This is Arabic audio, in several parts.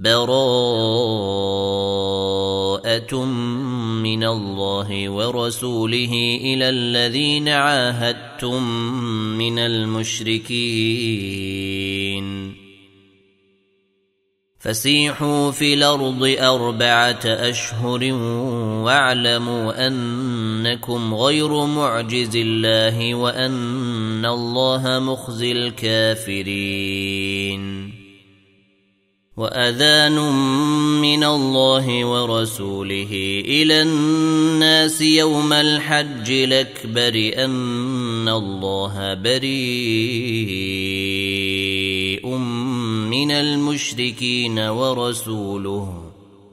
براءة من الله ورسوله إلى الذين عاهدتم من المشركين فسيحوا في الأرض 4 أشهر واعلموا أنكم غير معجز الله وأن الله مخزي الكافرين وأذان من الله ورسوله إلى الناس يوم الحج الأكبر أن الله بريء من المشركين ورسوله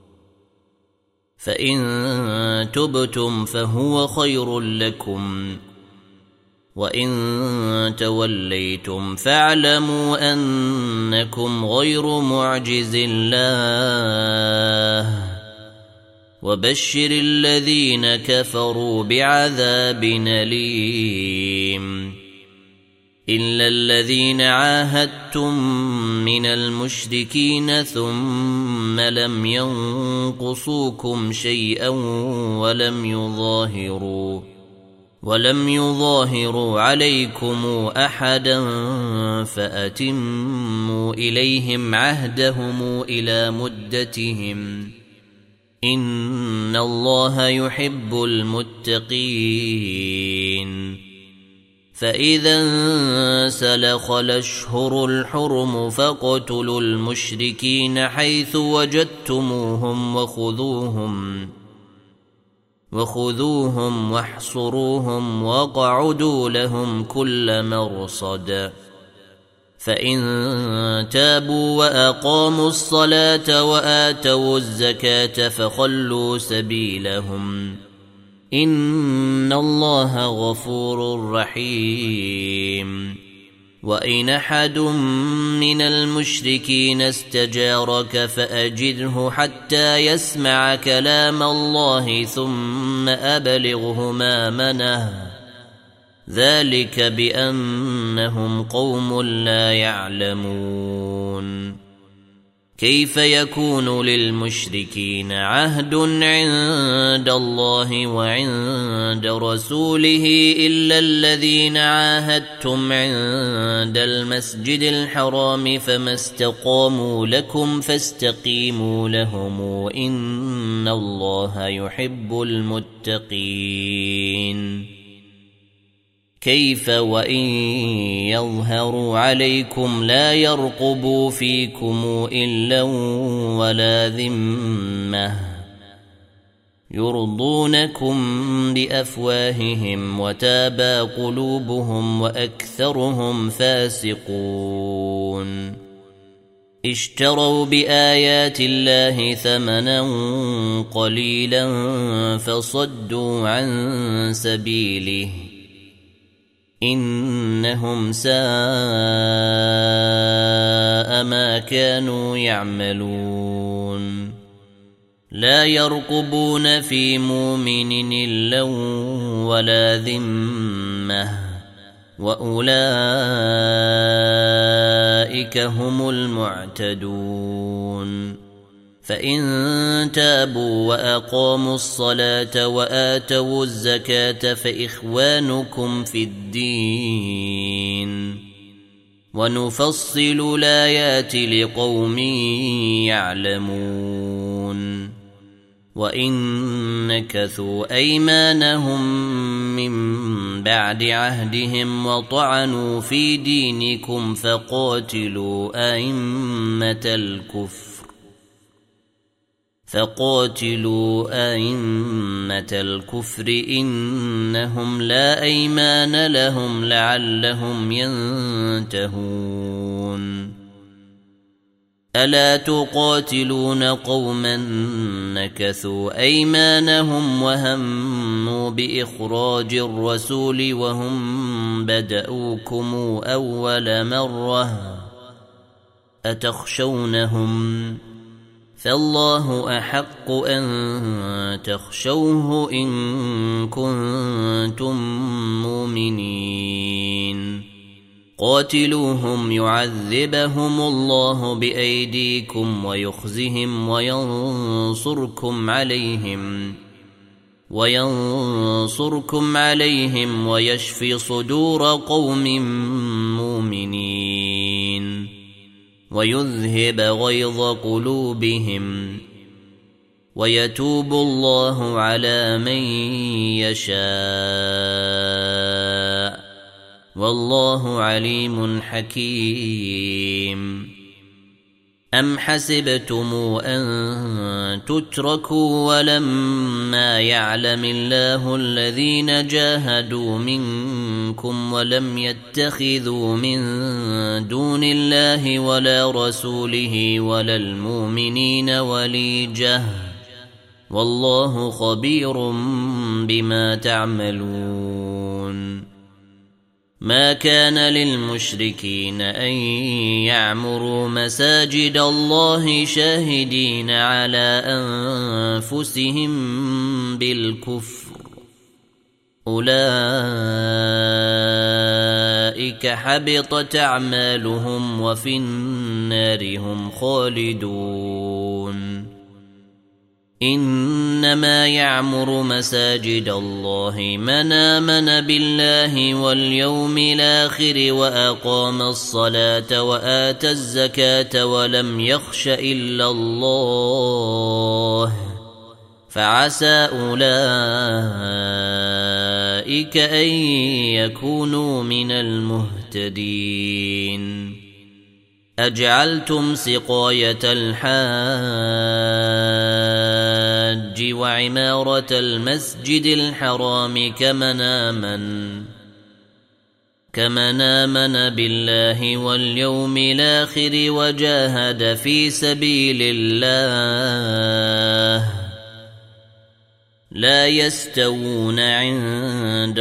فإن تبتم فهو خير لكم وإن توليتم فاعلموا أنكم غير معجز الله وبشر الذين كفروا بعذاب أليم إلا الذين عاهدتم من المشركين ثم لم ينقصوكم شيئا ولم يظاهروا عليكم أحدا فأتموا إليهم عهدهم إلى مدتهم إن الله يحب المتقين فإذا انسلخ الأشهر الحرم فاقتلوا المشركين حيث وجدتموهم وخذوهم واحصروهم واقعدوا لهم كل مرصد فإن تابوا وأقاموا الصلاة وآتوا الزكاة فخلوا سبيلهم إن الله غفور رحيم وإن أحد من المشركين استجارك فأجره حتى يسمع كلام الله ثم أبلغه مأمنه ذلك بأنهم قوم لا يعلمون كيف يكون للمشركين عهد عند الله وعند رسوله إلا الذين عاهدتم عند المسجد الحرام فما استقاموا لكم فاستقيموا لهم إن الله يحب المتقين كيف وإن يظهروا عليكم لا يرقبوا فيكم إلا ولا ذمة يرضونكم بأفواههم وتابى قلوبهم وأكثرهم فاسقون اشتروا بآيات الله ثمنا قليلا فصدوا عن سبيله إنهم ساء ما كانوا يعملون لا يرقبون في مؤمن إلا ولا ذمة وأولئك هم المعتدون فإن تابوا وأقاموا الصلاة وآتوا الزكاة فإخوانكم في الدين ونفصل الآيات لقوم يعلمون وإن نكثوا أيمانهم من بعد عهدهم وطعنوا في دينكم فقاتلوا أئمة الكفر إنهم لا أيمان لهم لعلهم ينتهون ألا تقاتلون قوما نكثوا أيمانهم وهموا بإخراج الرسول وهم بدأوكم أول مرة أتخشونهم فالله أحق أن تخشوه إن كنتم مؤمنين قاتلوهم يعذبهم الله بأيديكم ويخزهم وينصركم عليهم ويشفي صدور قوم مؤمنين ويذهب غيظ قلوبهم ويتوب الله على من يشاء والله عليم حكيم. أم حسبتم أن تتركوا ولما يعلم الله الذين جاهدوا منكم ولم يتخذوا من دون الله ولا رسوله ولا المؤمنين وليجة والله خبير بما تعملون. ما كان للمشركين أن يعمروا مساجد الله شاهدين على أنفسهم بالكفر أولئك حبطت أعمالهم وفي النار هم خالدون. إنما يعمر مساجد الله من آمن بالله واليوم الآخر وأقام الصلاة وآتى الزكاة ولم يخش إلا الله فعسى أولئك أن يكونوا من المهتدين. أجعلتم سقاية الحاج وعمارة المسجد الحرام كمن آمن بالله واليوم الآخر وجاهد في سبيل الله لا يستوون عند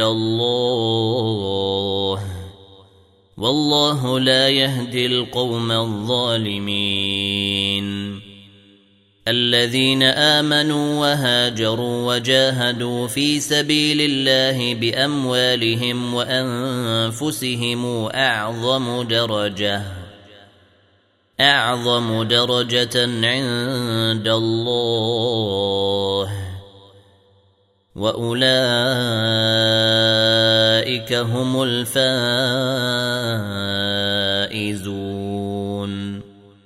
الله والله لا يهدي القوم الظالمين. الذين آمنوا وهاجروا وجاهدوا في سبيل الله بأموالهم وأنفسهم أعظم درجة عند الله وأولئك هم الفائزون.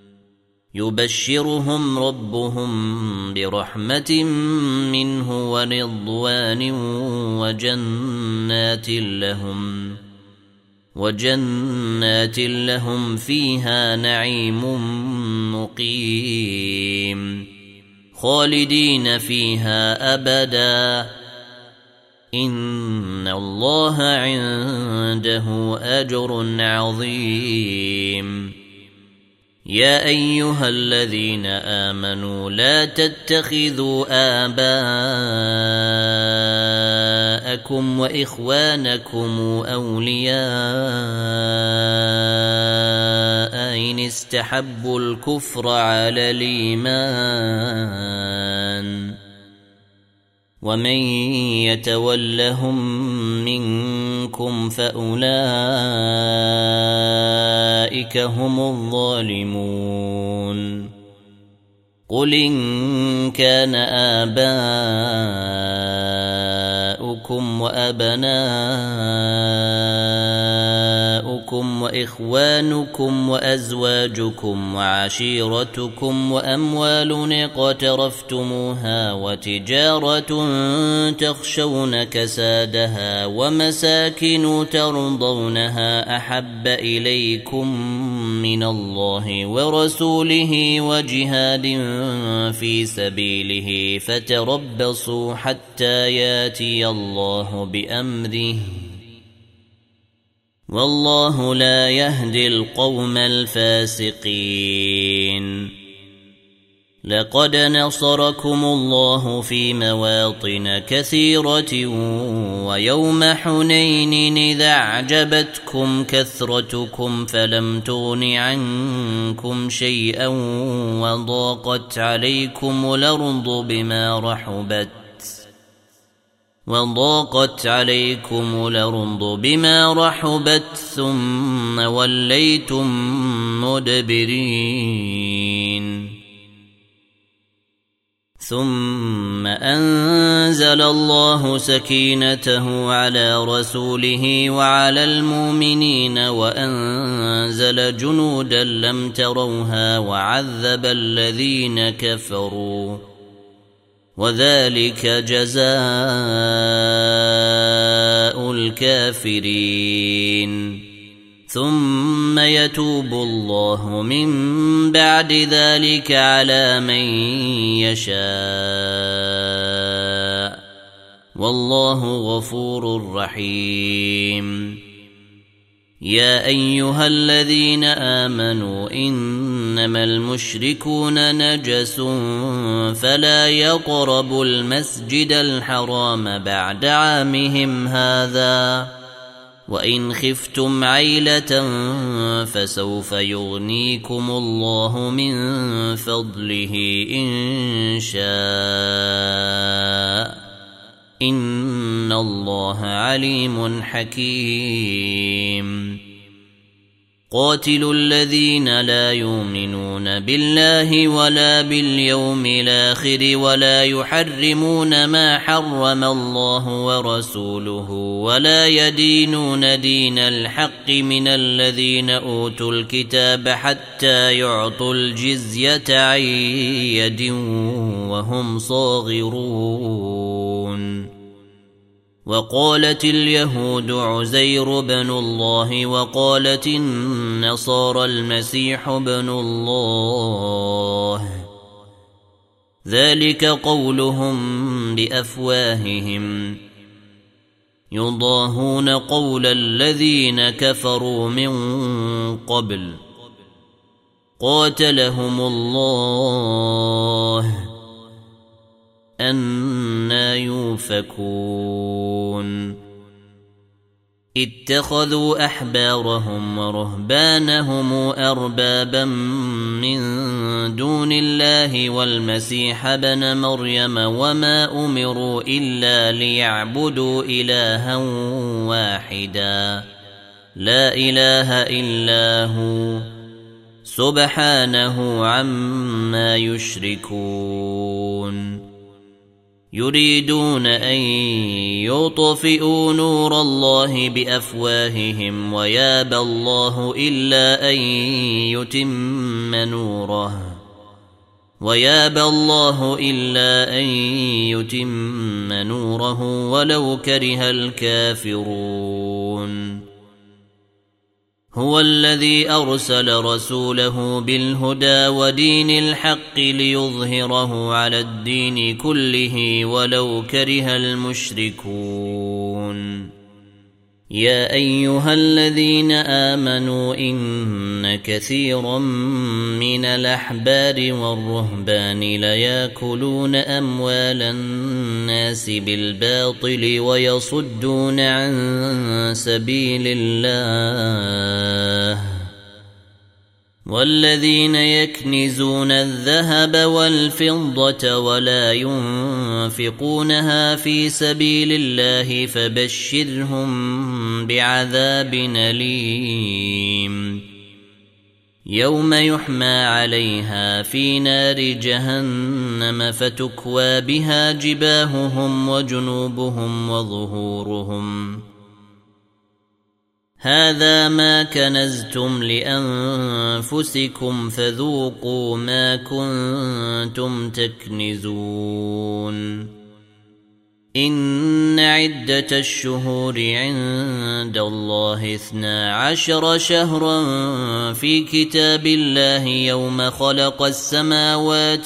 يبشرهم ربهم برحمة منه ورضوان وجنات لهم فيها نعيم مقيم خالدين فيها أبدا إن الله عنده أجر عظيم. يا أيها الذين آمنوا لا تتخذوا آباءكم وإخوانكم أولياء إن استحبوا الكفر على الإيمان ومن يتولهم منكم فأولئك هم الظالمون. قل إن كان آباؤكم وأبناؤكم وإخوانكم وأزواجكم وعشيرتكم وأموال اقترفتموها وتجارة تخشون كسادها ومساكن ترضونها أحب إليكم من الله ورسوله وجهاد في سبيله فتربصوا حتى ياتي الله بأمره والله لا يهدي القوم الفاسقين. لقد نصركم الله في مواطن كثيرة ويوم حنين إذا أعجبتكم كثرتكم فلم تغن عنكم شيئا وضاقت عليكم الأرض بما رحبت وضاقت عليكم الأرض بما رحبت ثم وليتم مدبرين ثم أنزل الله سكينته على رسوله وعلى المؤمنين وأنزل جنودا لم تروها وعذب الذين كفروا وذلك جزاء الكافرين ثم يتوب الله من بعد ذلك على من يشاء والله غفور رحيم يا أيها الذين آمنوا إنما المشركون نجس فلا يقربوا المسجد الحرام بعد عامهم هذا وإن خفتم عيلة فسوف يغنيكم الله من فضله إن شاء إن الله عليم حكيم قاتلوا الذين لا يؤمنون بالله ولا باليوم الآخر ولا يحرمون ما حرم الله ورسوله ولا يدينون دين الحق من الذين أوتوا الكتاب حتى يعطوا الجزية عن يد وهم صاغرون وقالت اليهود عزير بن الله وقالت النصارى المسيح بن الله ذلك قولهم بأفواههم يضاهون قول الذين كفروا من قبل قاتلهم الله أنى يؤفكون اتخذوا أحبارهم ورهبانهم أربابا من دون الله والمسيح ابن مريم وما أمروا إلا ليعبدوا إلها واحدا لا إله إلا هو سبحانه عما يشركون يريدون أن يطفئوا نور الله بأفواههم ويابى الله إلا أن يتم نوره ولو كره الكافرون هو الذي أرسل رسوله بالهدى ودين الحق ليظهره على الدين كله ولو كره المشركون يا أيها الذين آمنوا إن كثيرا من الأحبار والرهبان ليأكلون أموال الناس بالباطل ويصدون عن سبيل الله والذين يكنزون الذهب والفضة ولا ينفقونها في سبيل الله فبشرهم بعذاب أليم يوم يحمى عليها في نار جهنم فتكوى بها جباههم وجنوبهم وظهورهم هذا ما كنزتم لأنفسكم فذوقوا ما كنتم تكنزون إن عدة الشهور عند الله 12 شهرا في كتاب الله يوم خلق السماوات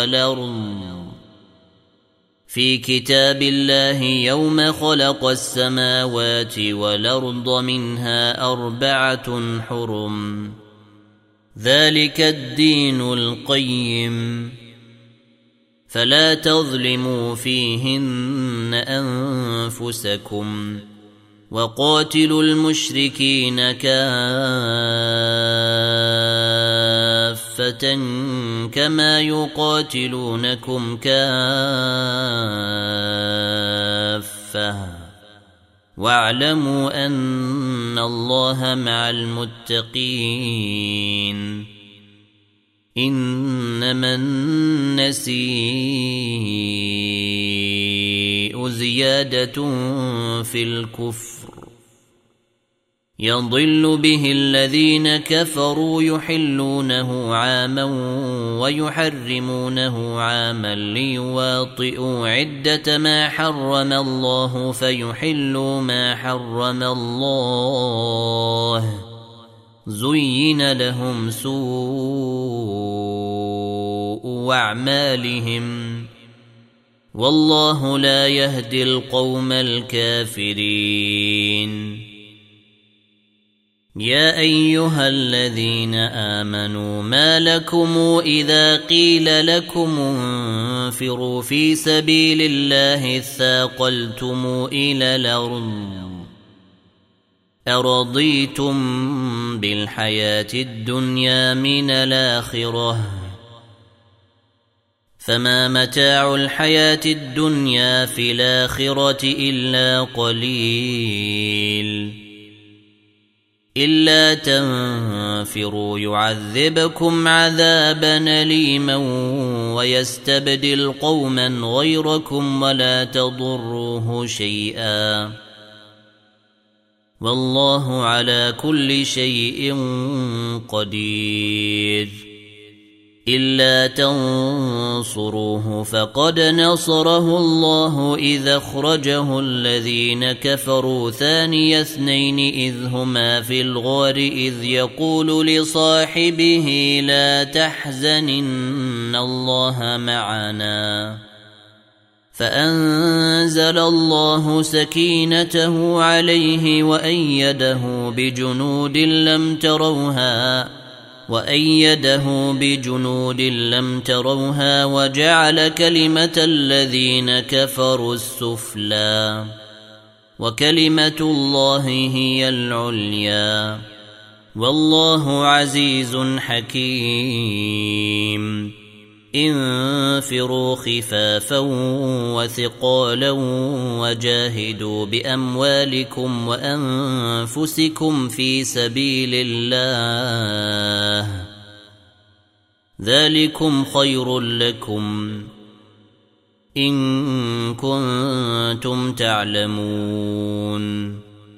والأرض منها 4 حرم ذلك الدين القيم فلا تظلموا فيهن أنفسكم وقاتلوا المشركين كافة كما يقاتلونكم كافة كافة واعلموا أن الله مع المتقين إنما النسيء زيادة في الكفر يضل به الذين كفروا يحلونه عاما ويحرمونه عاما ليواطئوا عدة ما حرم الله فيحلوا ما حرم الله زين لهم سوء أعمالهم والله لا يهدي القوم الكافرين يا أيها الذين آمنوا ما لكم إذا قيل لكم انفروا في سبيل الله اثاقلتم إلى الأرض أرضيتم بالحياة الدنيا من الآخرة فما متاع الحياة الدنيا في الآخرة إلا قليل إلا تنفروا يعذبكم عذابا أليما ويستبدل قوما غيركم ولا تضروه شيئا والله على كل شيء قدير إلا تنصروه فقد نصره الله إذ أخرجه الذين كفروا ثاني اثنين إذ هما في الغار إذ يقول لصاحبه لا تحزن إن الله معنا فأنزل الله سكينته عليه وأيده بجنود لم تروها وجعل كلمة الذين كفروا السفلى وكلمة الله هي العليا والله عزيز حكيم انفروا خفافا وثقالا وجاهدوا بأموالكم وأنفسكم في سبيل الله ذلكم خير لكم إن كنتم تعلمون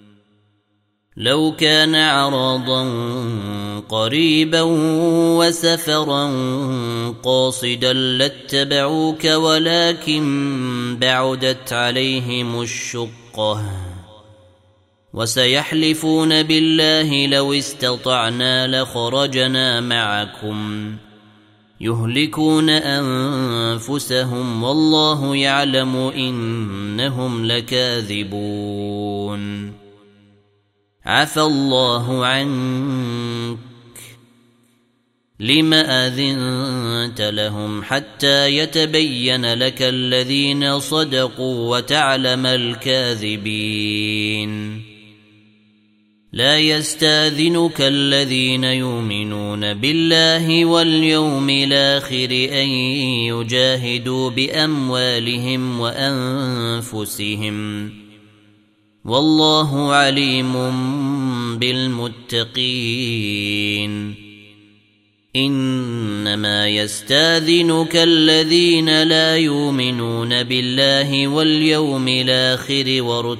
لو كان عرضا قريبا وسفرا قاصدا لاتبعوك ولكن بعدت عليهم الشقة وسيحلفون بالله لو استطعنا لخرجنا معكم يهلكون أنفسهم والله يعلم إنهم لكاذبون عفى الله عنك لم أذنت لهم حتى يتبين لك الذين صدقوا وتعلم الكاذبين لا يستاذنك الذين يؤمنون بالله واليوم الآخر أن يجاهدوا بأموالهم وأنفسهم والله عليم بالمتقين إنما يستاذنك الذين لا يؤمنون بالله واليوم الآخر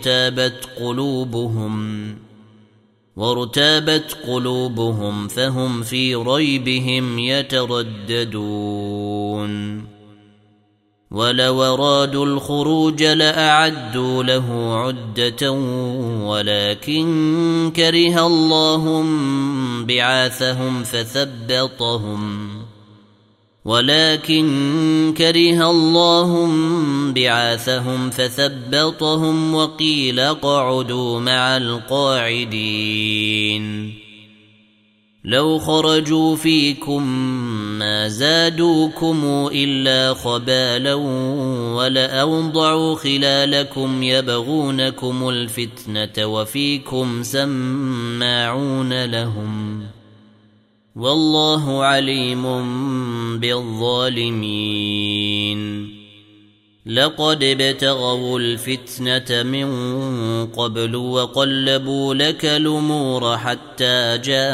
وارتابت قلوبهم فهم في ريبهم يترددون ولو أرادوا الخروج لأعدوا له عدة ولكن كره الله بعاثهم فثبطهم وقيل اقعدوا مع القاعدين لو خرجوا فيكم ما زادوكم إلا خبالا ولأوضعوا خلالكم يبغونكم الفتنة وفيكم سماعون لهم والله عليم بالظالمين لقد ابتغوا الفتنة من قبل وقلبوا لك الأمور حتى جاء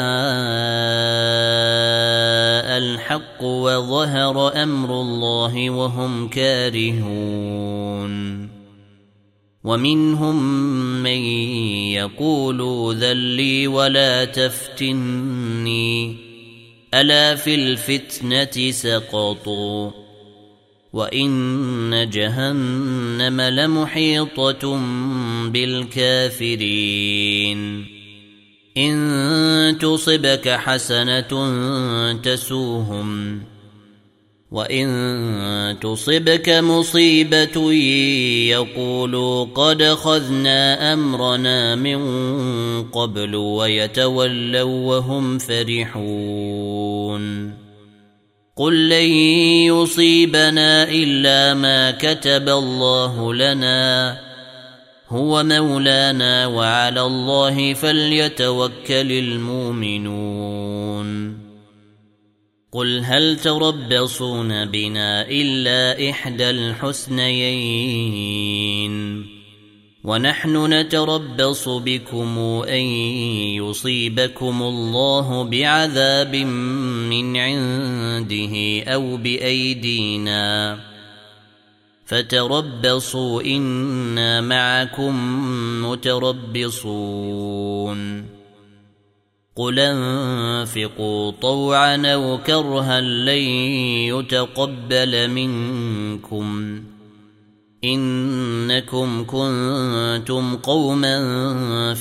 الحق وظهر أمر الله وهم كارهون ومنهم من يقول ذلي ولا تفتني ألا في الفتنة سقطوا وإن جهنم لمحيطة بالكافرين إن تصبك حسنة تسوهم وإن تصبك مصيبة يقولوا قد أخذنا أمرنا من قبل ويتولوا وهم فرحون قل لن يصيبنا إلا ما كتب الله لنا هو مولانا وعلى الله فليتوكل المؤمنون قل هل تربصون بنا إلا إحدى الحسنيين ونحن نتربص بكم أن يصيبكم الله بعذاب من عنده أو بأيدينا فتربصوا إنا معكم متربصون قل انفقوا طوعا أو كرها لن يتقبل منكم إنكم كنتم قوما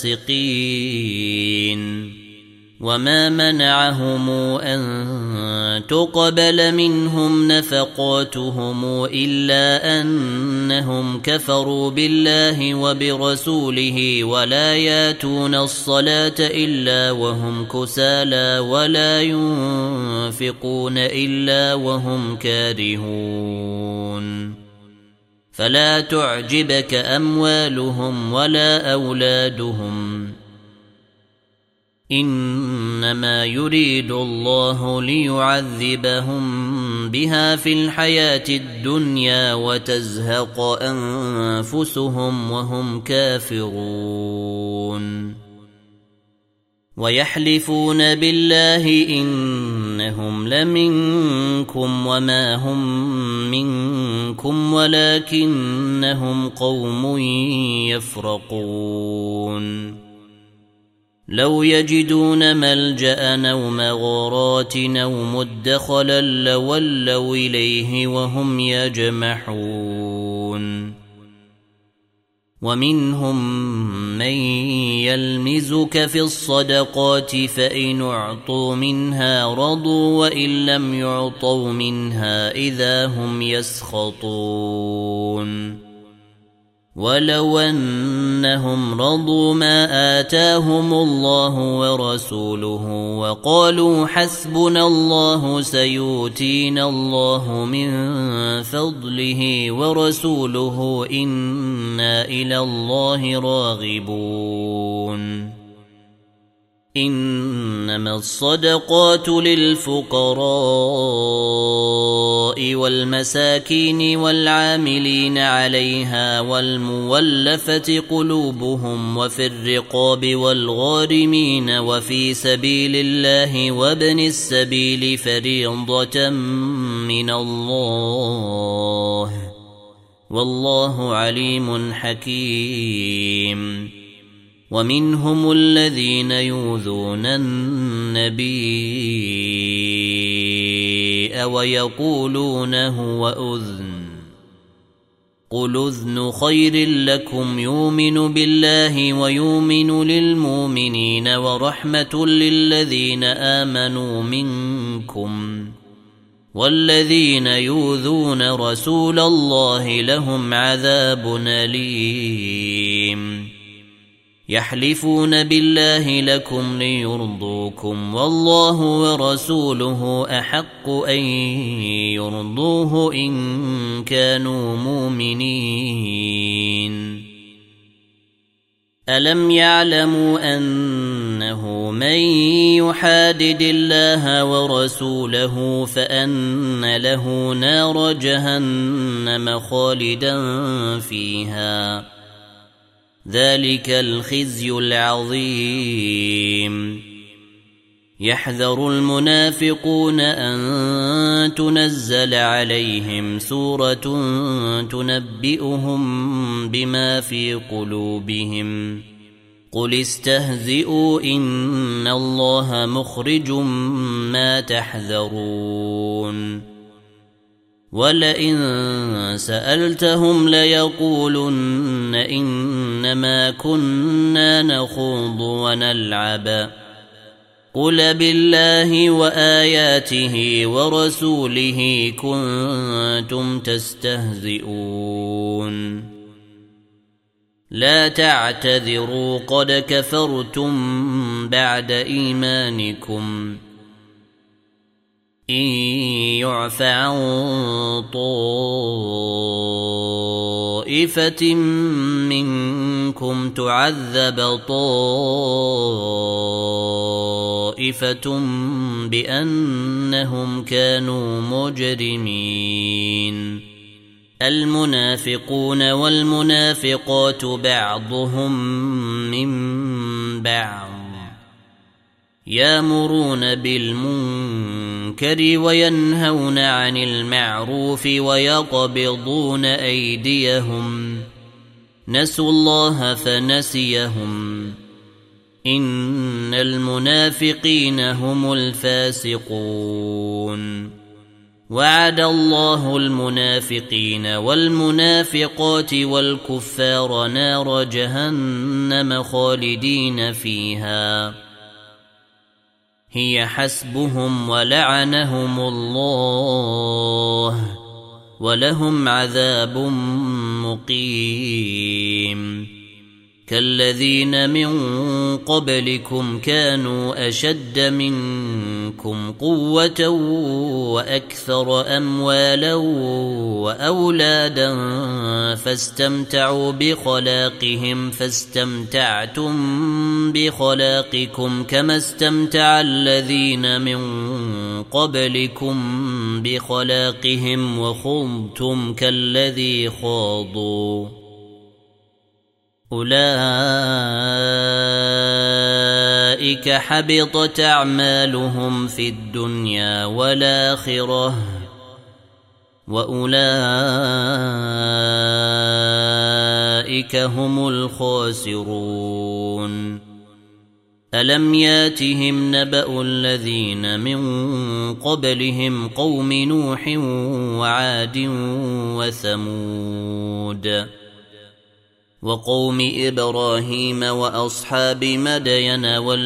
فاسقين وما منعهم أن تقبل منهم نفقاتهم إلا أنهم كفروا بالله وبرسوله ولا ياتون الصلاة إلا وهم كسالى ولا ينفقون إلا وهم كارهون فلا تعجبك أموالهم ولا أولادهم إنما يريد الله ليعذبهم بها في الحياة الدنيا وتزهق أنفسهم وهم كافرون ويحلفون بالله إنهم لمنكم وما هم منكم ولكنهم قوم يفرقون لو يجدون ملجأ أو مغارات أو مدخلا لولوا إليه وهم يجمحون ومنهم من يلمزك في الصدقات فإن أعطوا منها رضوا وإن لم يعطوا منها إذا هم يسخطون ولو أنهم رضوا ما آتاهم الله ورسوله وقالوا حسبنا الله سيؤتينا الله من فضله ورسوله إنا إلى الله راغبون إنما الصدقات للفقراء والمساكين والعاملين عليها والمولفة قلوبهم وفي الرقاب والغارمين وفي سبيل الله وابن السبيل فريضة من الله والله عليم حكيم ومنهم الذين يؤذون النبي ويقولون هو أذن قل أذن خير لكم يؤمن بالله ويؤمن للمؤمنين ورحمة للذين آمنوا منكم والذين يؤذون رسول الله لهم عذاب أليم يحلفون بالله لكم ليرضوكم والله ورسوله أحق أن يرضوه إن كانوا مؤمنين ألم يعلموا أنه من يحادد الله ورسوله فأن له نار جهنم خالدا فيها ذلك الخزي العظيم يحذر المنافقون أن تنزل عليهم سورة تنبئهم بما في قلوبهم قل استهزئوا إن الله مخرج ما تحذرون ولئن سألتهم ليقولن إنما كنا نخوض ونلعب قل بالله وآياته ورسوله كنتم تستهزئون لا تعتذروا قد كفرتم بعد إيمانكم إن يعف عن طائفة منكم تعذب طائفة بأنهم كانوا مجرمين المنافقون والمنافقات بعضهم من بعض يأمرون بالمنكر وينهون عن المعروف ويقبضون أيديهم نسوا الله فنسيهم إن المنافقين هم الفاسقون وعد الله المنافقين والمنافقات والكفار نار جهنم خالدين فيها هي حسبهم ولعنهم الله ولهم عذاب مقيم كالذين من قبلكم كانوا أشد منكم قوة وأكثر أموالا وأولادا فاستمتعوا بخلاقهم فاستمتعتم بخلاقكم كما استمتع الذين من قبلكم بخلاقهم وخضتم كالذي خاضوا أولئك حبطت أعمالهم في الدنيا والآخرة وأولئك هم الخاسرون ألم ياتهم نبأ الذين من قبلهم قوم نوح وعاد وثمود وقوم إبراهيم وأصحاب مدين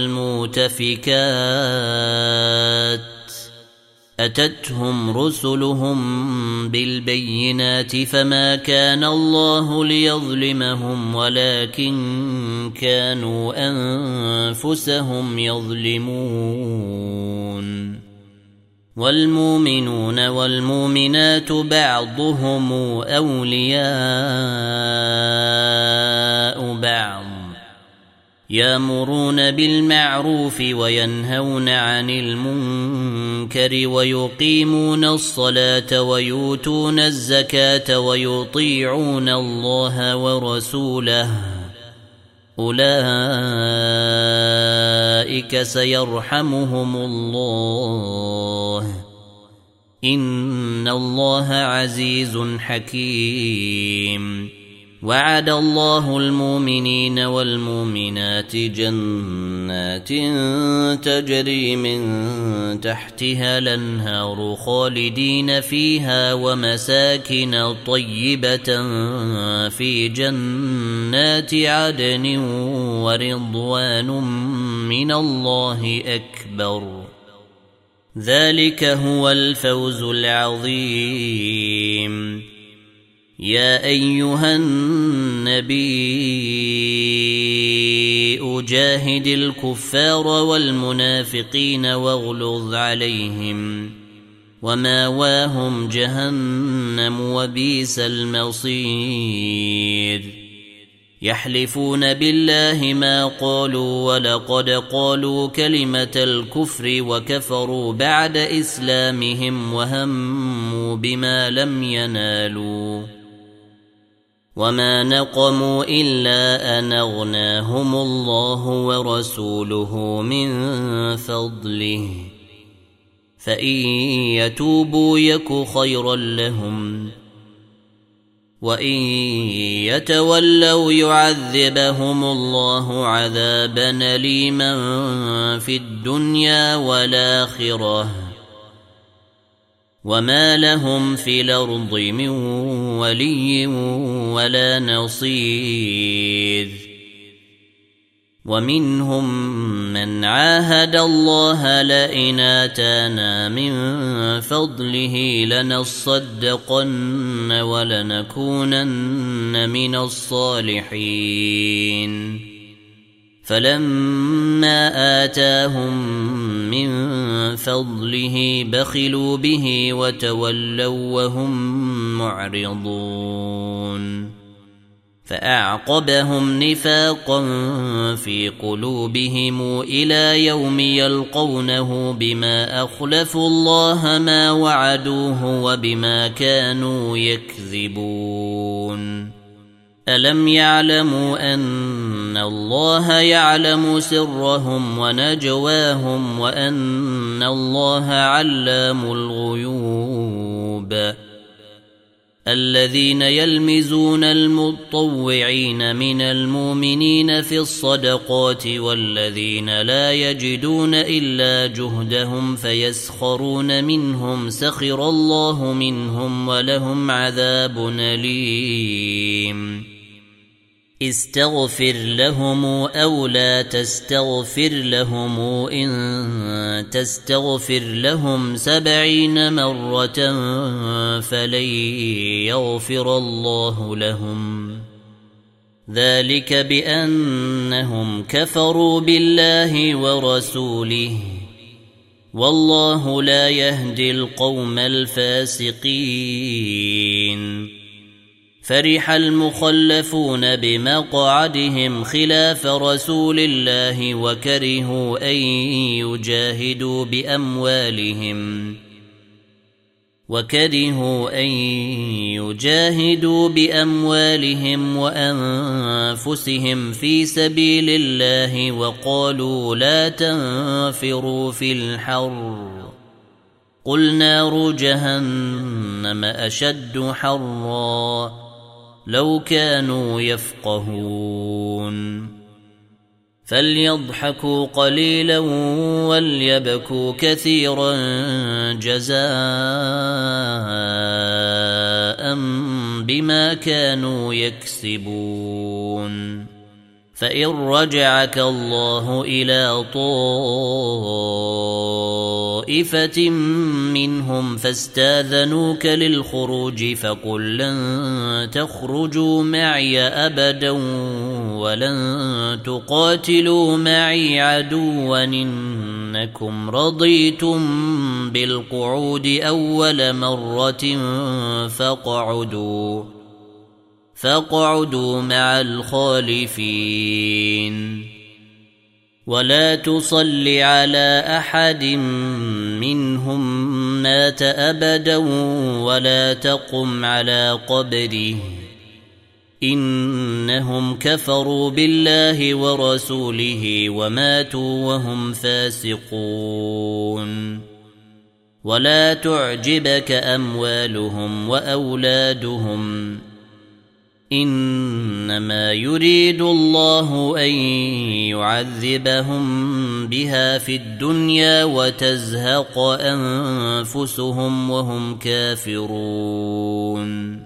والمؤتفكات أتتهم رسلهم بالبينات فما كان الله ليظلمهم ولكن كانوا أنفسهم يظلمون والمؤمنون والمؤمنات بعضهم أولياء بعض يأمرون بالمعروف وينهون عن المنكر ويقيمون الصلاة ويؤتون الزكاة ويطيعون الله ورسوله أولئك سيرحمهم الله إن الله عزيز حكيم وعد الله المؤمنين والمؤمنات جنات تجري من تحتها الأنهار خالدين فيها ومساكن طيبة في جنات عدن ورضوان من الله أكبر ذلك هو الفوز العظيم يا أيها النبي جاهد الكفار والمنافقين واغلظ عليهم وماواهم جهنم وبئس المصير يحلفون بالله ما قالوا ولقد قالوا كلمة الكفر وكفروا بعد إسلامهم وهموا بما لم ينالوا وما نقموا إلا أن أغناهم الله ورسوله من فضله فإن يتوبوا يك خيرا لهم وإن يتولوا يعذبهم الله عذابا أليما في الدنيا والآخرة وما لهم في الأرض من ولي ولا نصير ومنهم من عاهد الله لئن آتانا من فضله لنصدقن ولنكونن من الصالحين فلما آتاهم من فضله بخلوا به وتولوا وهم معرضون فأعقبهم نفاقا في قلوبهم إلى يوم يلقونه بما أخلفوا الله ما وعدوه وبما كانوا يكذبون ألم يعلموا أن الله يعلم سرهم ونجواهم وأن الله علام الغيوب الذين يلمزون المطوعين من المؤمنين في الصدقات والذين لا يجدون إلا جهدهم فيسخرون منهم سخر الله منهم ولهم عذاب أليم استغفر لهم أو لا تستغفر لهم إن تستغفر لهم 70 مرة فلن يغفر الله لهم ذلك بأنهم كفروا بالله ورسوله والله لا يهدي القوم الفاسقين فرح المخلفون بمقعدهم خلاف رسول الله وكرهوا أن يجاهدوا بأموالهم وأنفسهم في سبيل الله وقالوا لا تنفروا في الحر قل نار جهنم أشد حرا لو كانوا يفقهون فليضحكوا قليلا وليبكوا كثيرا جزاء بما كانوا يكسبون فإن رجعك الله إلى طائفة منهم فاستاذنوك للخروج فقل لن تخرجوا معي أبدا ولن تقاتلوا معي عدوا إنكم رضيتم بالقعود أول مرة فاقعدوا مع الخالفين ولا تصل على أحد منهم مات أبدا ولا تقم على قبره إنهم كفروا بالله ورسوله وماتوا وهم فاسقون ولا تعجبك أموالهم وأولادهم إنما يريد الله أن يعذبهم بها في الدنيا وتزهق أنفسهم وهم كافرون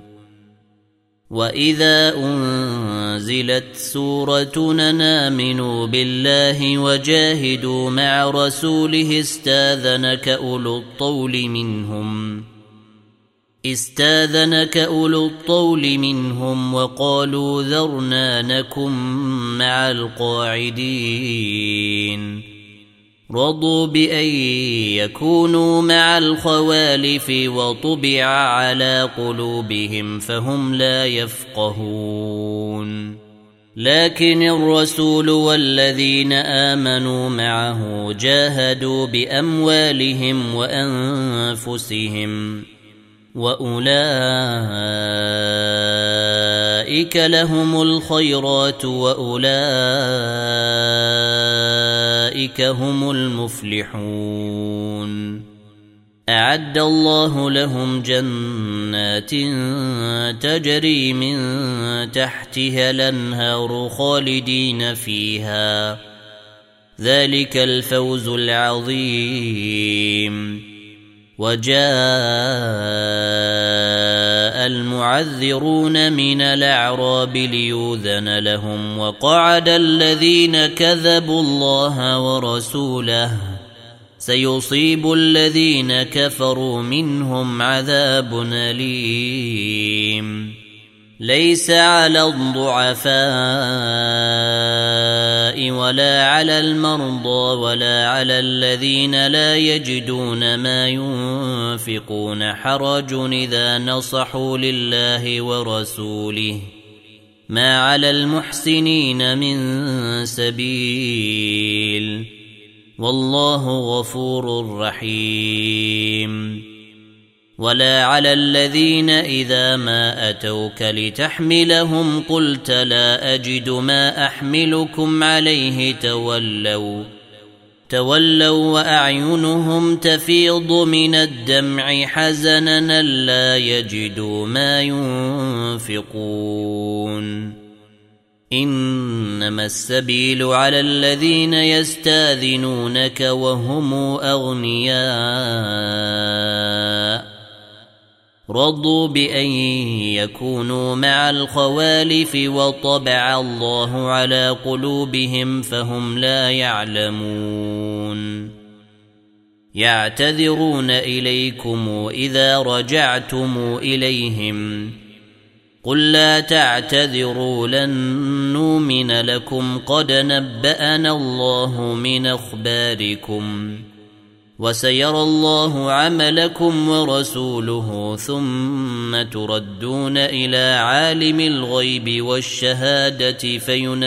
وإذا أنزلت سورة آمنوا بالله وجاهدوا مع رسوله استاذنك أولو الطول منهم وقالوا ذرنا نكن مع القاعدين رضوا بأن يكونوا مع الخوالف وطبع على قلوبهم فهم لا يفقهون لكن الرسول والذين آمنوا معه جاهدوا بأموالهم وأنفسهم وأولئك لهم الخيرات وأولئك هم المفلحون. أعد الله لهم جنات تجري من تحتها الأنهار خالدين فيها، ذلك الفوز العظيم. وجاء المعذرون من الأعراب ليؤذن لهم، وقعد الذين كذبوا الله ورسوله، سيصيب الذين كفروا منهم عذاب أليم. ليس على الضعفاء ولا على المرضى ولا على الذين لا يجدون ما ينفقون حرج إذا نصحوا لله ورسوله، ما على المحسنين من سبيل، والله غفور رحيم. ولا على الذين إذا ما أتوك لتحملهم قلت لا أجد ما أحملكم عليه تولوا وأعينهم تفيض من الدمع حزنا لا يجدوا ما ينفقون. إنما السبيل على الذين يستاذنونك وهم أغنياء رضوا بأن يكونوا مع الخوالف وطبع الله على قلوبهم فهم لا يعلمون. يعتذرون إليكم إذا رجعتم إليهم، قل لا تعتذروا لن نؤمن لكم قد نبأنا الله من أخباركم، وسيرى الله عملكم ورسوله ثم تردون إلى عالم الغيب والشهادة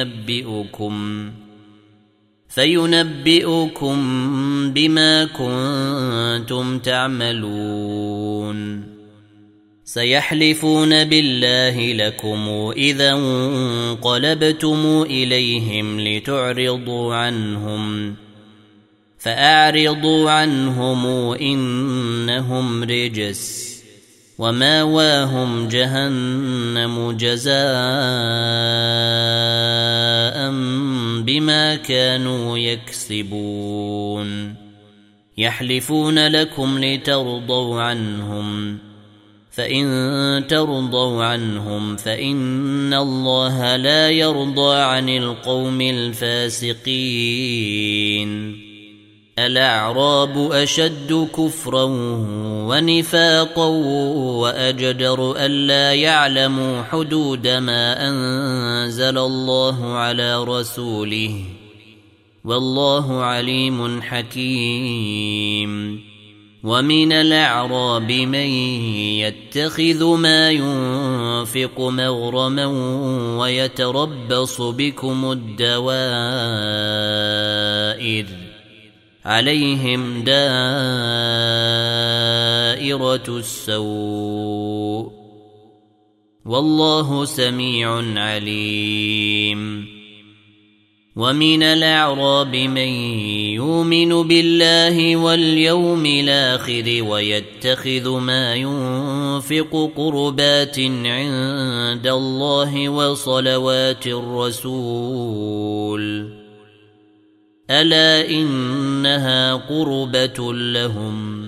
فينبئكم بما كنتم تعملون. سيحلفون بالله لكم إذا انقلبتم إليهم لتعرضوا عنهم، فأعرضوا عنهم إنهم رجس، وماواهم جهنم جزاء بما كانوا يكسبون. يحلفون لكم لترضوا عنهم، فإن ترضوا عنهم فإن الله لا يرضى عن القوم الفاسقين. الأعراب أشد كفرا ونفاقا وأجدر ألا يعلموا حدود ما أنزل الله على رسوله، والله عليم حكيم. ومن الأعراب من يتخذ ما ينفق مغرما ويتربص بكم الدوائر، عليهم دائرة السوء، والله سميع عليم. ومن الأعراب من يؤمن بالله واليوم الآخر ويتخذ ما ينفق قربات عند الله وصلوات الرسول، ألا إنها قربة لهم،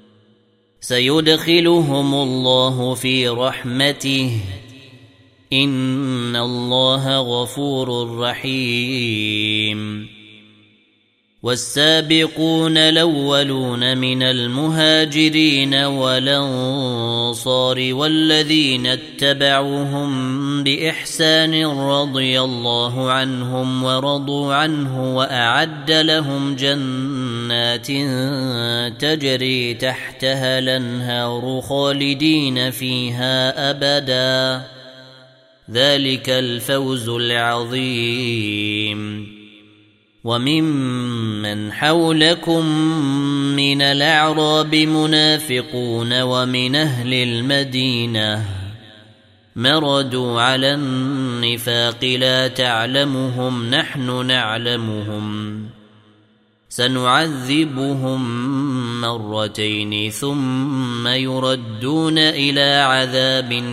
سيدخلهم الله في رحمته، إن الله غفور رحيم. والسابقون الأولون من المهاجرين والأنصار والذين اتبعوهم بإحسان رضي الله عنهم ورضوا عنه وأعد لهم جنات تجري تحتها الأنهار خالدين فيها أبدا، ذلك الفوز العظيم. وممن حولكم من الأعراب منافقون ومن أهل المدينة مردوا على النفاق لا تعلمهم نحن نعلمهم سنعذبهم مرتين ثم يردون إلى عذاب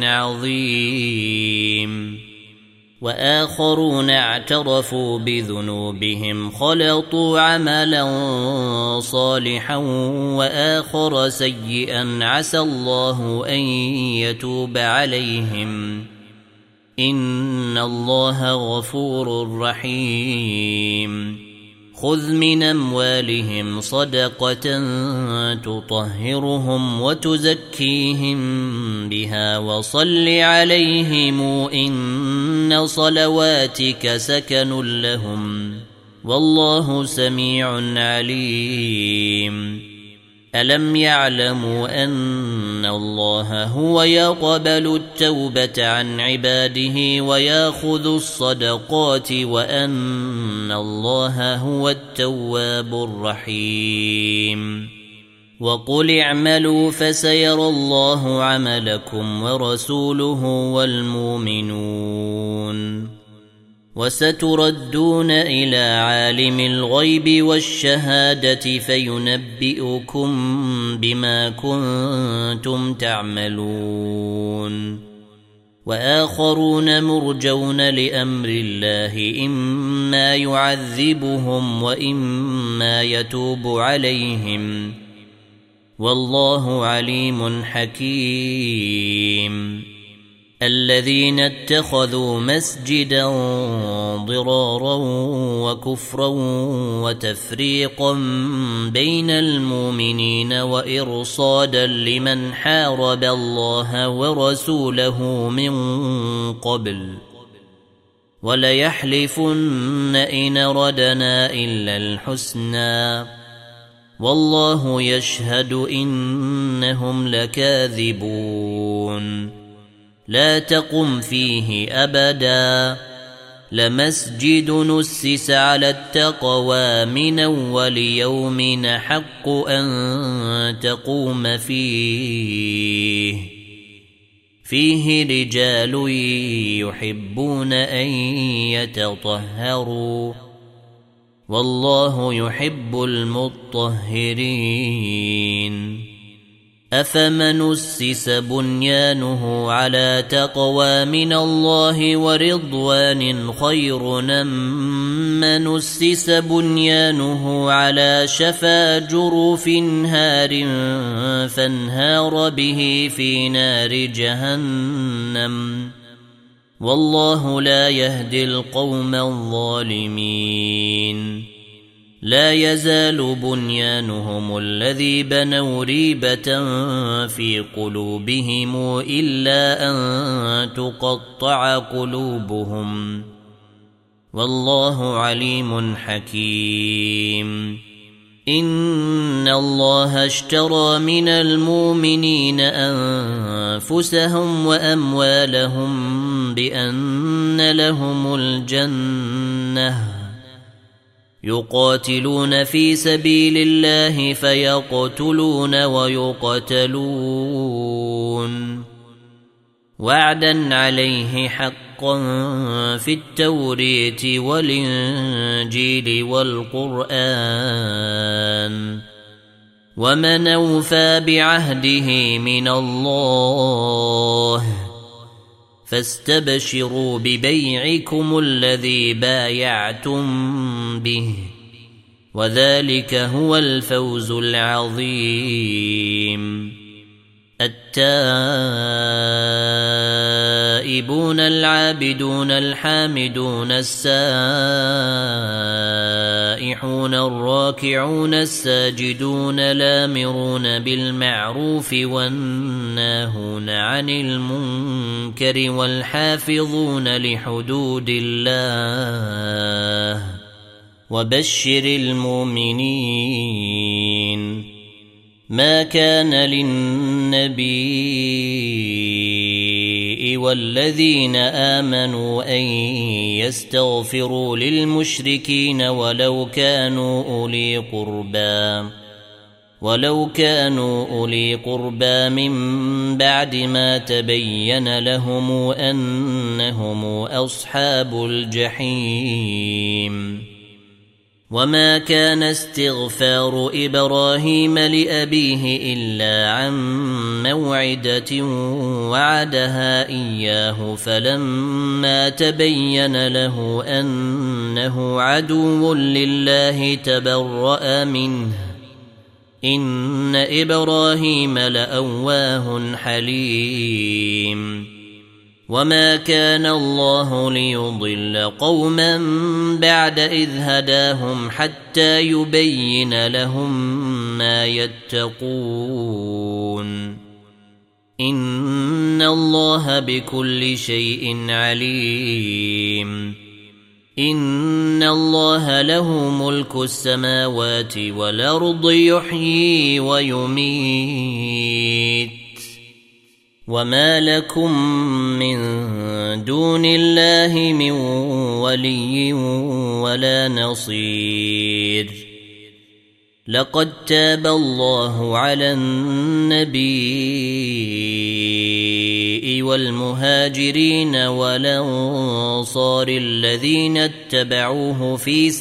عظيم. وآخرون اعترفوا بذنوبهم خلطوا عملا صالحا وآخر سيئا عسى الله أن يتوب عليهم إن الله غفور رحيم. خذ من أموالهم صدقة تطهرهم وتزكيهم بها وصل عليهم إن صلواتك سكن لهم والله سميع عليم. ألم يعلموا أن الله هو يقبل التوبة عن عباده ويأخذ الصدقات وأن الله هو التواب الرحيم. وقل اعملوا فسيرى الله عملكم ورسوله والمؤمنون وستردون إلى عالم الغيب والشهادة فينبئكم بما كنتم تعملون. وآخرون مرجون لأمر الله إما يعذبهم وإما يتوب عليهم والله عليم حكيم. الذين اتخذوا مسجدا ضرارا وكفرا وتفريقا بين المؤمنين وإرصادا لمن حارب الله ورسوله من قبل وليحلفن إن ردنا إلا الحسنى والله يشهد إنهم لكاذبون. لا تقم فيه أبدا لمسجد نسس على التقوى من أول يوم حق أن تقوم فيه رجال يحبون أن يتطهروا والله يحب المطهرين. أفمن أسس بنيانه على تقوى من الله ورضوان خير أم من أسس بنيانه على شفا جرف هار فانهار به في نار جهنم والله لا يهدي القوم الظالمين. لا يزال بنيانهم الذي بنوا ريبة في قلوبهم إلا أن تقطع قلوبهم والله عليم حكيم. إن الله اشترى من المؤمنين أنفسهم وأموالهم بأن لهم الجنة يقاتلون في سبيل الله فيقتلون ويقتلون وعدا عليه حقا في التوراة والإنجيل والقرآن ومن أوفى بعهده من الله فاستبشروا ببيعكم الذي بايعتم به وذلك هو الفوز العظيم. التائبون العابدون الحامدون السائحون الراكعون الساجدون الآمرون بالمعروف والناهون عن المنكر والحافظون لحدود الله وبشر المؤمنين. ما كان للنبي والذين آمنوا أن يستغفروا للمشركين ولو كانوا أولي قربى من بعد ما تبين لهم أنهم أصحاب الجحيم. وما كان استغفار إبراهيم لأبيه إلا عن موعدة وعدها إياه فلما تبين له أنه عدو لله تبرأ منه إن إبراهيم لأواه حليم. وما كان الله ليضل قوما بعد إذ هداهم حتى يبين لهم ما يتقون إن الله بكل شيء عليم. إن الله له ملك السماوات والأرض يحيي ويميت وما لكم من دون الله من ولي ولا نصير. لقد تاب الله على النبي والمهاجرين والأنصار الذين اتبعوه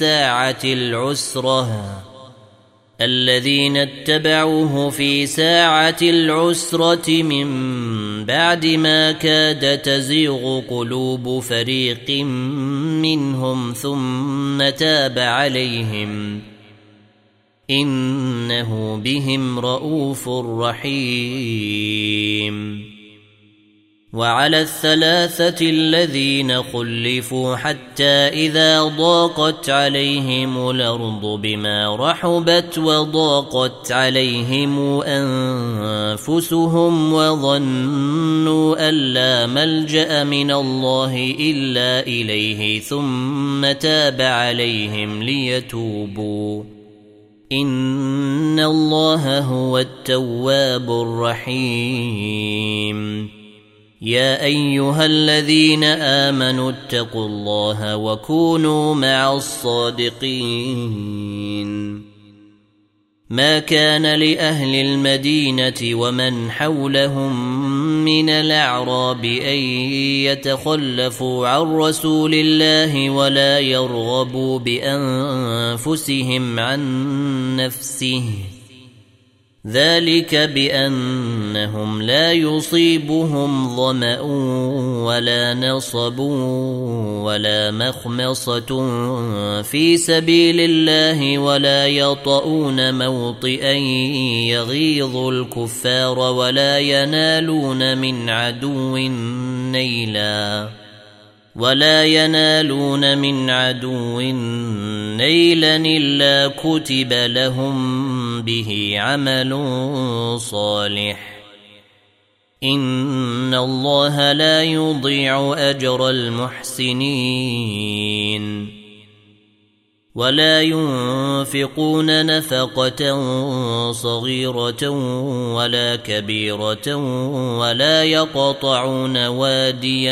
في ساعة العسرة من بعد ما كاد تزيغ قلوب فريق منهم ثم تاب عليهم إنه بهم رؤوف رحيم. وعلى الثلاثة الذين خلفوا حتى إذا ضاقت عليهم الأرض بما رحبت وضاقت عليهم أنفسهم وظنوا أن لا ملجأ من الله إلا إليه ثم تاب عليهم ليتوبوا إن الله هو التواب الرحيم. يا أيها الذين آمنوا اتقوا الله وكونوا مع الصادقين. ما كان لأهل المدينة ومن حولهم من الأعراب أن يتخلفوا عن رسول الله ولا يرغبوا بأنفسهم عن نفسه ذلك بأنهم لا يصيبهم ظمأ ولا نصب ولا مخمصة في سبيل الله ولا يطؤون موطئا يغيظ الكفار ولا ينالون من عدو نيلا إلا كتب لهم به عمل صالح إن الله لا يضيع أجر المحسنين. ولا ينفقون نفقة صغيرة ولا كبيرة ولا يقطعون واديا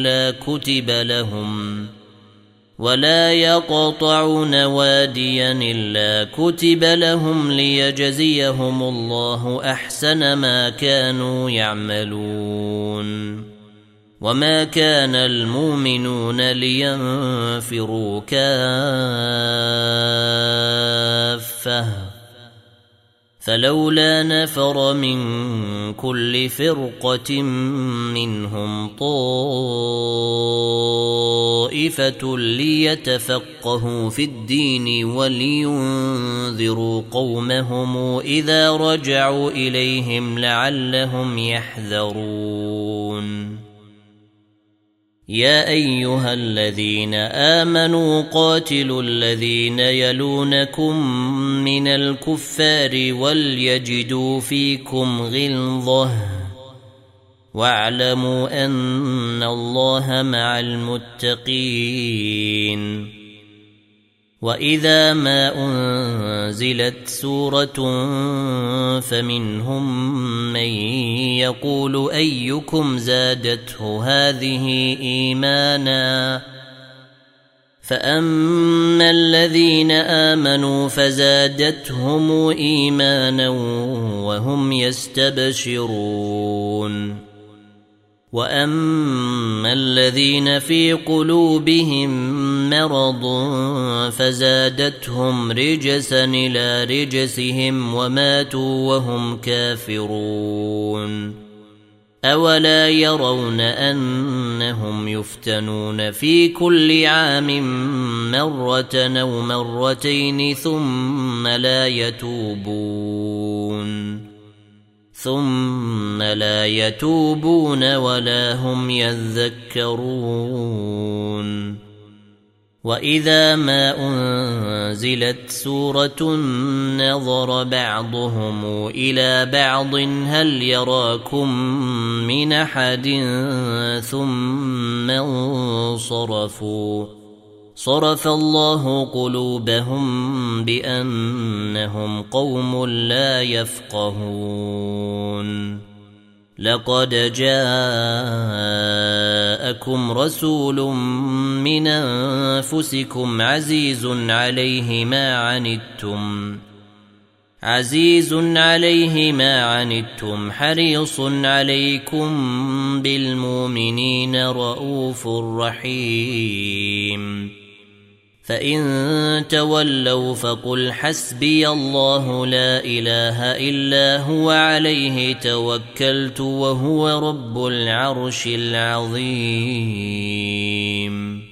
إلا كتب لهم ليجزيهم الله أحسن ما كانوا يعملون. وما كان المؤمنون لينفروا كافة فلولا نفر من كل فرقة منهم طائفة ليتفقهوا في الدين ولينذروا قومهم إذا رجعوا إليهم لعلهم يحذرون. يا أيها الذين آمنوا قاتلوا الذين يلونكم من الكفار وليجدوا فيكم غلظة واعلموا أن الله مع المتقين. وإذا ما أنزلت سورة فمنهم من يقول أيكم زادته هذه إيمانا فأما الذين آمنوا فزادتهم إيمانا وهم يستبشرون وأما الذين في قلوبهم مرض فزادتهم رجسا إلى رجسهم وماتوا وهم كافرون أولا يرون أنهم يفتنون في كل عام مرة أو مرتين ثم لا يتوبون ولا هم يذكرون وإذا ما أنزلت سورة نظر بعضهم إلى بعض هل يراكم من أحد ثم انصرفوا صرف الله قلوبهم بأنهم قوم لا يفقهون لقد جاءكم رسول من أنفسكم عزيز عليه ما عنتم حريص عليكم بالمؤمنين رؤوف رحيم فإن تولوا فقل حسبي الله لا إله إلا هو عليه توكلت وهو رب العرش العظيم